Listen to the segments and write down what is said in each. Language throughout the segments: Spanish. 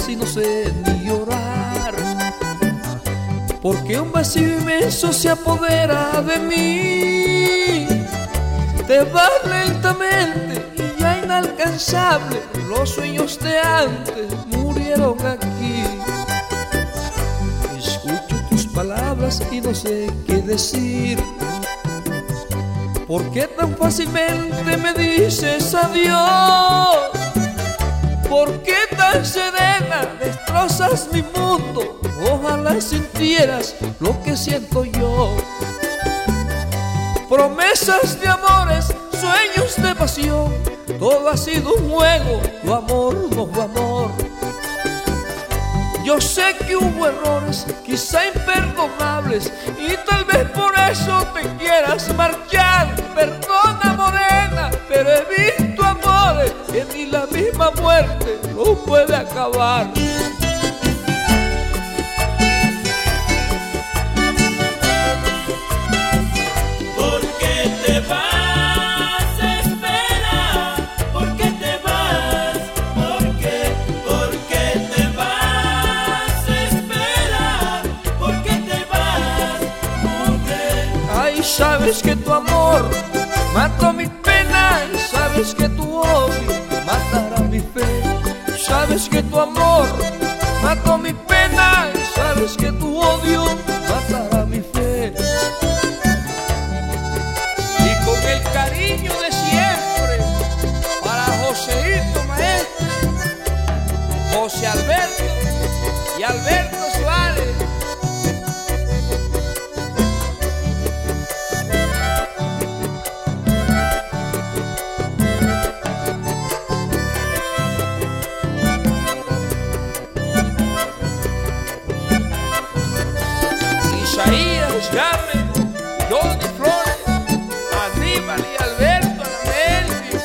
y no sé ni llorar, porque un vacío inmenso se apodera de mí. Te vas lentamente y ya inalcanzable, los sueños de antes murieron aquí. Escucho tus palabras y no sé qué decir. ¿Por qué tan fácilmente me dices adiós? ¿Por qué tan serena destrozas mi mundo? Ojalá sintieras lo que siento yo. Promesas de amores, sueños de pasión, todo ha sido un juego, tu amor no fue amor. Yo sé que hubo errores, quizá imperdonables, y tal vez por eso te quieras marchar. Perdona, morena, pero he visto amores que ni la misma muerte lo puede acabar. Sabes que tu amor mató mi pena, y sabes que tu odio matará mi fe. Sabes que tu amor mató mi pena, y sabes que tu odio matará mi fe. Y con el cariño de siempre para Joséito Maestro, José Alberto y Alberto Suárez. Isaías, Carmen, Johnny Flores, Aníbal y Alberto Anamelvis.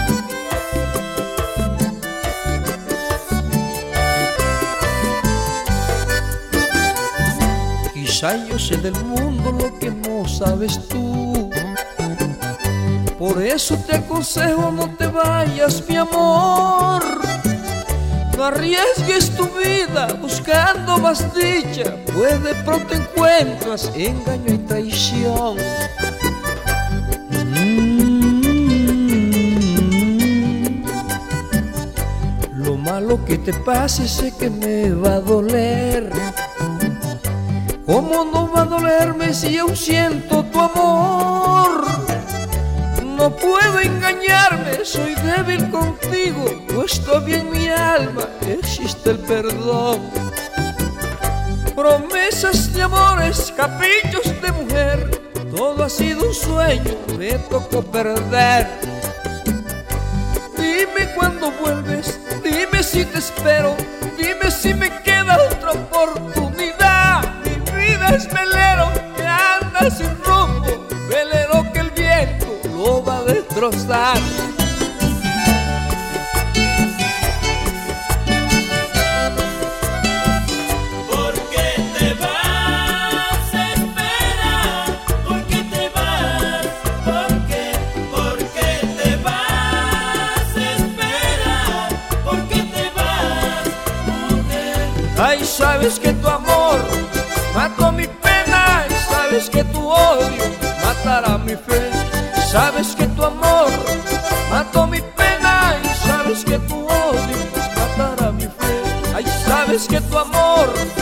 Quizá yo sé del mundo lo que no sabes tú, por eso te aconsejo no te vayas, mi amor. No arriesgues tu vida buscando más dicha, pues de pronto encuentras engaño y traición. Lo malo que te pase sé que me va a doler. ¿Cómo no va a dolerme si aún siento tu amor? No puedo engañarme, soy débil contigo, pues todavía en mi alma existe el perdón. Promesas de amores, caprichos de mujer, todo ha sido un sueño, me tocó perder. Dime cuándo vuelves, dime si te espero, dime si me queda otra oportunidad. Mi vida es velero que anda sin rumbo, velero que el viento lo va a destrozar. ¿Por qué te vas? Espera, ¿por qué te vas? ¿Por qué te vas? Espera, ¿por qué te vas, mujer? Ay, sabes que tu amor mató mi pena, y sabes que tu odio matará mi fe. Sabes que tu amor mató mi pena, y sabes que tu odio matará mi fe. Ay, sabes que tu amor